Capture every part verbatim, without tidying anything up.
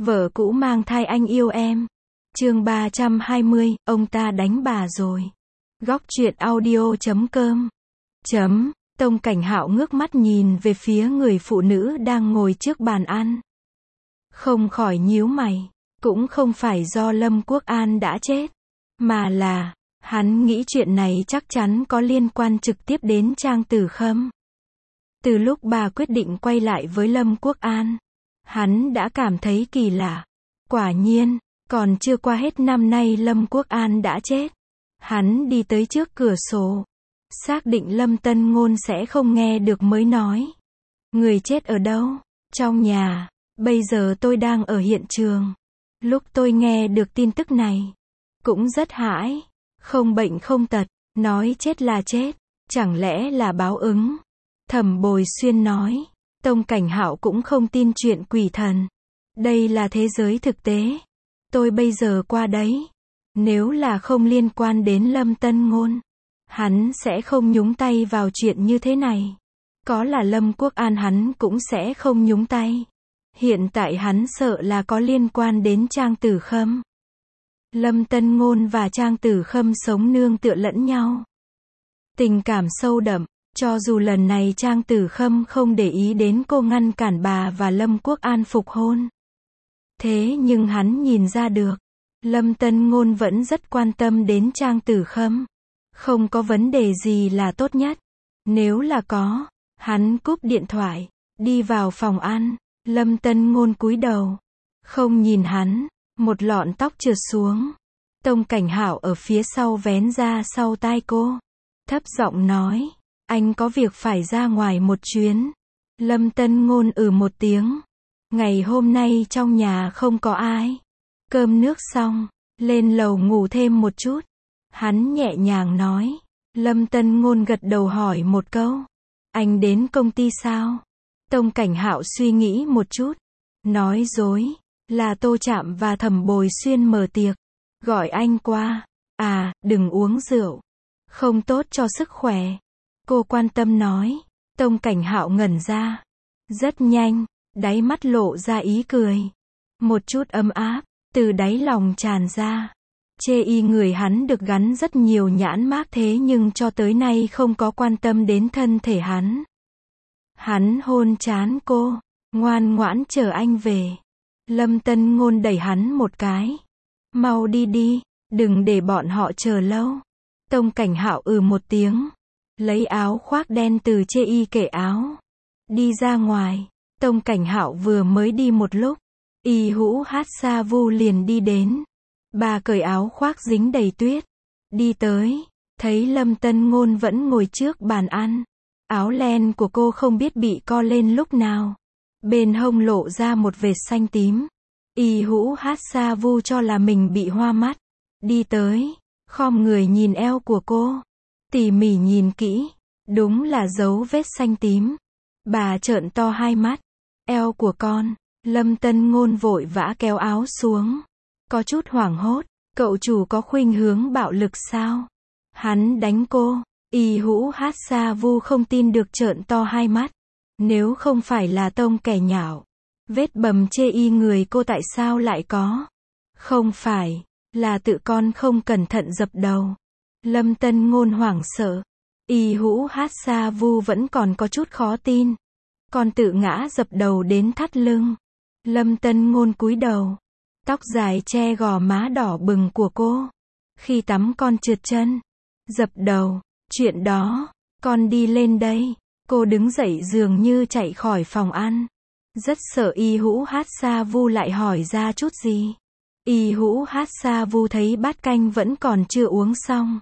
Vợ cũ mang thai anh yêu em. Chương ba trăm hai mươi, ông ta đánh bà rồi. Góc truyện audio chấm com. Chấm. Tông Cảnh Hạo ngước mắt nhìn về phía người phụ nữ đang ngồi trước bàn ăn. Không khỏi nhíu mày. Cũng không phải do Lâm Quốc An đã chết, mà là, hắn nghĩ chuyện này chắc chắn có liên quan trực tiếp đến Trang Tử Khâm. Từ lúc bà quyết định quay lại với Lâm Quốc An, hắn đã cảm thấy kỳ lạ. Quả nhiên, còn chưa qua hết năm nay Lâm Quốc An đã chết. Hắn đi tới trước cửa sổ, xác định Lâm Tân Ngôn sẽ không nghe được mới nói. Người chết ở đâu? Trong nhà. Bây giờ tôi đang ở hiện trường. Lúc tôi nghe được tin tức này, cũng rất hãi. Không bệnh không tật, nói chết là chết, chẳng lẽ là báo ứng? Thẩm Bồi Xuyên nói. Tông Cảnh Hạo cũng không tin chuyện quỷ thần. Đây là thế giới thực tế. Tôi bây giờ qua đấy. Nếu là không liên quan đến Lâm Tân Ngôn, hắn sẽ không nhúng tay vào chuyện như thế này. Có là Lâm Quốc An hắn cũng sẽ không nhúng tay. Hiện tại hắn sợ là có liên quan đến Trang Tử Khâm. Lâm Tân Ngôn và Trang Tử Khâm sống nương tựa lẫn nhau. Tình cảm sâu đậm, cho dù lần này Trang Tử Khâm không để ý đến cô ngăn cản bà và Lâm Quốc An phục hôn. Thế nhưng hắn nhìn ra được, Lâm Tân Ngôn vẫn rất quan tâm đến Trang Tử Khâm. Không có vấn đề gì là tốt nhất. Nếu là có, hắn cúp điện thoại, đi vào phòng ăn. Lâm Tân Ngôn cúi đầu, không nhìn hắn, một lọn tóc trượt xuống. Tông Cảnh Hạo ở phía sau vén ra sau tai cô, thấp giọng nói, anh có việc phải ra ngoài một chuyến. Lâm Tân Ngôn ừ một tiếng. Ngày hôm nay trong nhà không có ai. Cơm nước xong, lên lầu ngủ thêm một chút. Hắn nhẹ nhàng nói. Lâm Tân Ngôn gật đầu hỏi một câu. Anh đến công ty sao? Tông Cảnh Hạo suy nghĩ một chút. Nói dối. Là Tô Trạm và Thẩm Bồi Xuyên mở tiệc. Gọi anh qua. À, đừng uống rượu. Không tốt cho sức khỏe. Cô quan tâm nói. Tông Cảnh Hạo ngẩn ra. Rất nhanh, đáy mắt lộ ra ý cười. Một chút ấm áp, từ đáy lòng tràn ra. Chê y người hắn được gắn rất nhiều nhãn mác thế nhưng cho tới nay không có quan tâm đến thân thể hắn. Hắn hôn trán cô, ngoan ngoãn chờ anh về. Lâm Tân Ngôn đẩy hắn một cái. Mau đi đi, đừng để bọn họ chờ lâu. Tông Cảnh Hạo ừ một tiếng. Lấy áo khoác đen từ chê y kệ áo. Đi ra ngoài. Tông Cảnh Hạo vừa mới đi một lúc. Y Hữu Hát Sa Vu liền đi đến. Bà cởi áo khoác dính đầy tuyết. Đi tới. Thấy Lâm Tân Ngôn vẫn ngồi trước bàn ăn. Áo len của cô không biết bị co lên lúc nào. Bên hông lộ ra một vệt xanh tím. Y Hữu Hát Sa Vu cho là mình bị hoa mắt. Đi tới. Khom người nhìn eo của cô. Tỉ mỉ nhìn kỹ. Đúng là dấu vết xanh tím. Bà trợn to hai mắt. Eo của con. Lâm Tân Ngôn vội vã kéo áo xuống. Có chút hoảng hốt. Cậu chủ có khuynh hướng bạo lực sao? Hắn đánh cô. Y Hữu Hát Sa Vu không tin được trợn to hai mắt. Nếu không phải là Tông kẻ nhạo. Vết bầm chê y người cô tại sao lại có? Không phải. Là tự con không cẩn thận dập đầu. Lâm Tân Ngôn hoảng sợ. Y Hữu Hát Sa Vu vẫn còn có chút khó tin. Con tự ngã dập đầu đến thắt lưng. Lâm Tân Ngôn cúi đầu. Tóc dài che gò má đỏ bừng của cô. Khi tắm con trượt chân. Dập đầu. Chuyện đó. Con đi lên đây. Cô đứng dậy dường như chạy khỏi phòng ăn. Rất sợ Y Hữu Hát Sa Vu lại hỏi ra chút gì. Y Hữu Hát Sa Vu thấy bát canh vẫn còn chưa uống xong.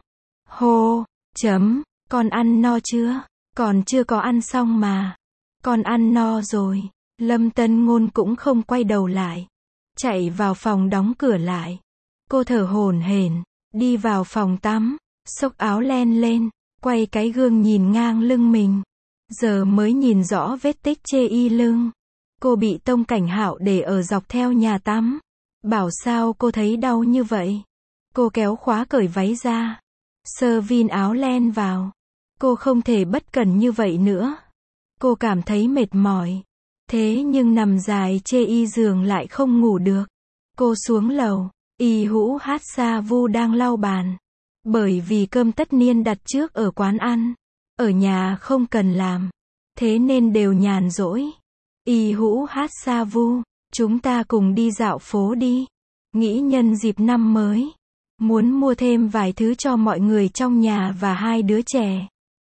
Hô. Chấm. Con ăn no chưa? Còn chưa có ăn xong mà. Con ăn no rồi. Lâm Tân Ngôn cũng không quay đầu lại. Chạy vào phòng đóng cửa lại. Cô thở hổn hển. Đi vào phòng tắm. Xốc áo len lên. Quay cái gương nhìn ngang lưng mình. Giờ mới nhìn rõ vết tích chê y lưng. Cô bị Tông Cảnh Hạo để ở dọc theo nhà tắm. Bảo sao cô thấy đau như vậy? Cô kéo khóa cởi váy ra. Sơ vin áo len vào. Cô không thể bất cẩn như vậy nữa. Cô cảm thấy mệt mỏi. Thế nhưng nằm dài chê y giường lại không ngủ được. Cô xuống lầu, Y Hữu Hát Sa Vu đang lau bàn. Bởi vì cơm tất niên đặt trước ở quán ăn, ở nhà không cần làm, thế nên đều nhàn rỗi. Y Hữu Hát Sa Vu, chúng ta cùng đi dạo phố đi. Nghĩ nhân dịp năm mới, muốn mua thêm vài thứ cho mọi người trong nhà và hai đứa trẻ.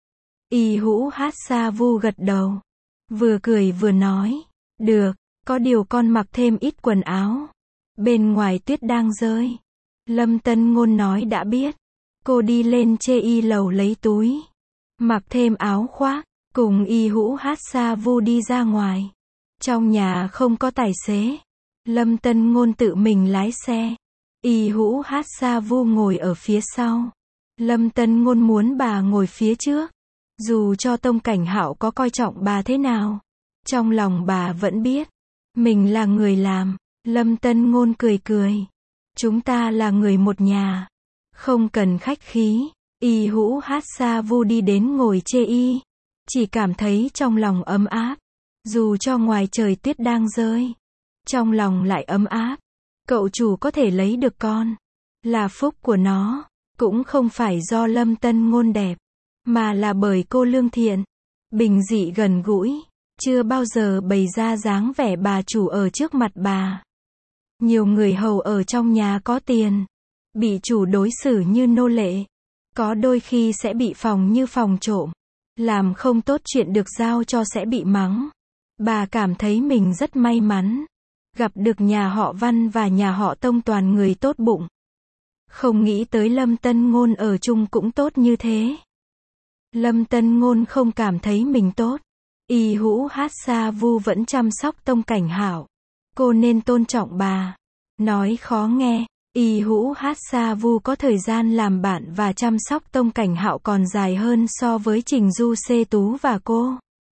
Y Hữu Hát Sa Vu gật đầu, vừa cười vừa nói, được, có điều con mặc thêm ít quần áo. Bên ngoài tuyết đang rơi. Lâm Tân Ngôn nói đã biết. Cô đi lên chê y lầu lấy túi, mặc thêm áo khoác, cùng Y Hữu Hát Sa Vu đi ra ngoài. Trong nhà không có tài xế, Lâm Tân Ngôn tự mình lái xe. Y Hữu Hát Sa Vu ngồi ở phía sau. Lâm Tân Ngôn muốn bà ngồi phía trước. Dù cho Tông Cảnh Hạo có coi trọng bà thế nào, trong lòng bà vẫn biết, mình là người làm. Lâm Tân Ngôn cười cười. Chúng ta là người một nhà. Không cần khách khí. Y Hữu Hát Sa Vu đi đến ngồi chê y. Chỉ cảm thấy trong lòng ấm áp. Dù cho ngoài trời tuyết đang rơi, trong lòng lại ấm áp. Cậu chủ có thể lấy được con, là phúc của nó. Cũng không phải do Lâm Tân Ngôn đẹp, mà là bởi cô lương thiện, bình dị gần gũi, chưa bao giờ bày ra dáng vẻ bà chủ ở trước mặt bà. Nhiều người hầu ở trong nhà có tiền, bị chủ đối xử như nô lệ, có đôi khi sẽ bị phòng như phòng trộm, làm không tốt chuyện được giao cho sẽ bị mắng. Bà cảm thấy mình rất may mắn, gặp được nhà họ Văn và nhà họ Tông toàn người tốt bụng. Không nghĩ tới Lâm Tân Ngôn ở chung cũng tốt như thế. Lâm Tân Ngôn không cảm thấy mình tốt. Y Hữu Hát Sa Vu vẫn chăm sóc Tông Cảnh Hạo. Cô nên tôn trọng bà. Nói khó nghe, Y Hữu Hát Sa Vu có thời gian làm bạn và chăm sóc Tông Cảnh Hạo còn dài hơn so với Trình Du Xê Tú và cô.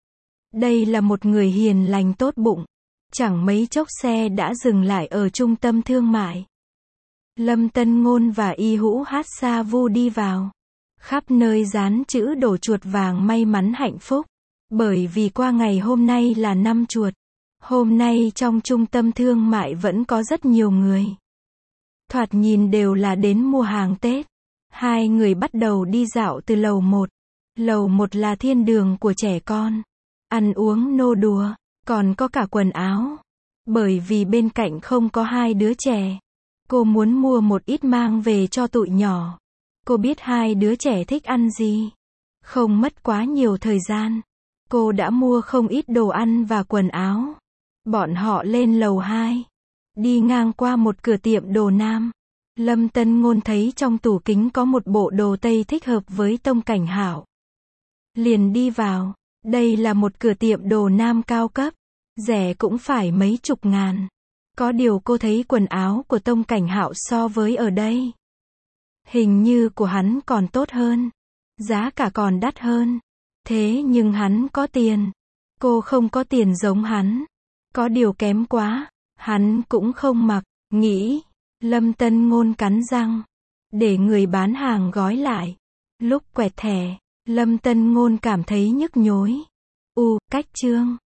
Đây là một người hiền lành tốt bụng. Chẳng mấy chốc xe đã dừng lại ở trung tâm thương mại. Lâm Tân Ngôn và Y Hữu Hát Sa Vu đi vào. Khắp nơi dán chữ đổ chuột vàng may mắn hạnh phúc. Bởi vì qua ngày hôm nay là năm chuột. Hôm nay trong trung tâm thương mại vẫn có rất nhiều người. Thoạt nhìn đều là đến mua hàng Tết. Hai người bắt đầu đi dạo từ lầu một. Lầu một là thiên đường của trẻ con. Ăn uống nô đùa, còn có cả quần áo. Bởi vì bên cạnh không có hai đứa trẻ, cô muốn mua một ít mang về cho tụi nhỏ. Cô biết hai đứa trẻ thích ăn gì. Không mất quá nhiều thời gian, cô đã mua không ít đồ ăn và quần áo. Bọn họ lên lầu hai, đi ngang qua một cửa tiệm đồ nam. Lâm Tân Ngôn thấy trong tủ kính có một bộ đồ tây thích hợp với Tông Cảnh Hạo. Liền đi vào. Đây là một cửa tiệm đồ nam cao cấp, rẻ cũng phải mấy chục ngàn. Có điều cô thấy quần áo của Tông Cảnh Hạo so với ở đây, hình như của hắn còn tốt hơn, giá cả còn đắt hơn. Thế nhưng hắn có tiền, cô không có tiền giống hắn. Có điều kém quá, hắn cũng không mặc. Nghĩ, Lâm Tân Ngôn cắn răng, để người bán hàng gói lại. Lúc quẹt thẻ, Lâm Tân Ngôn cảm thấy nhức nhối. U, cách chương.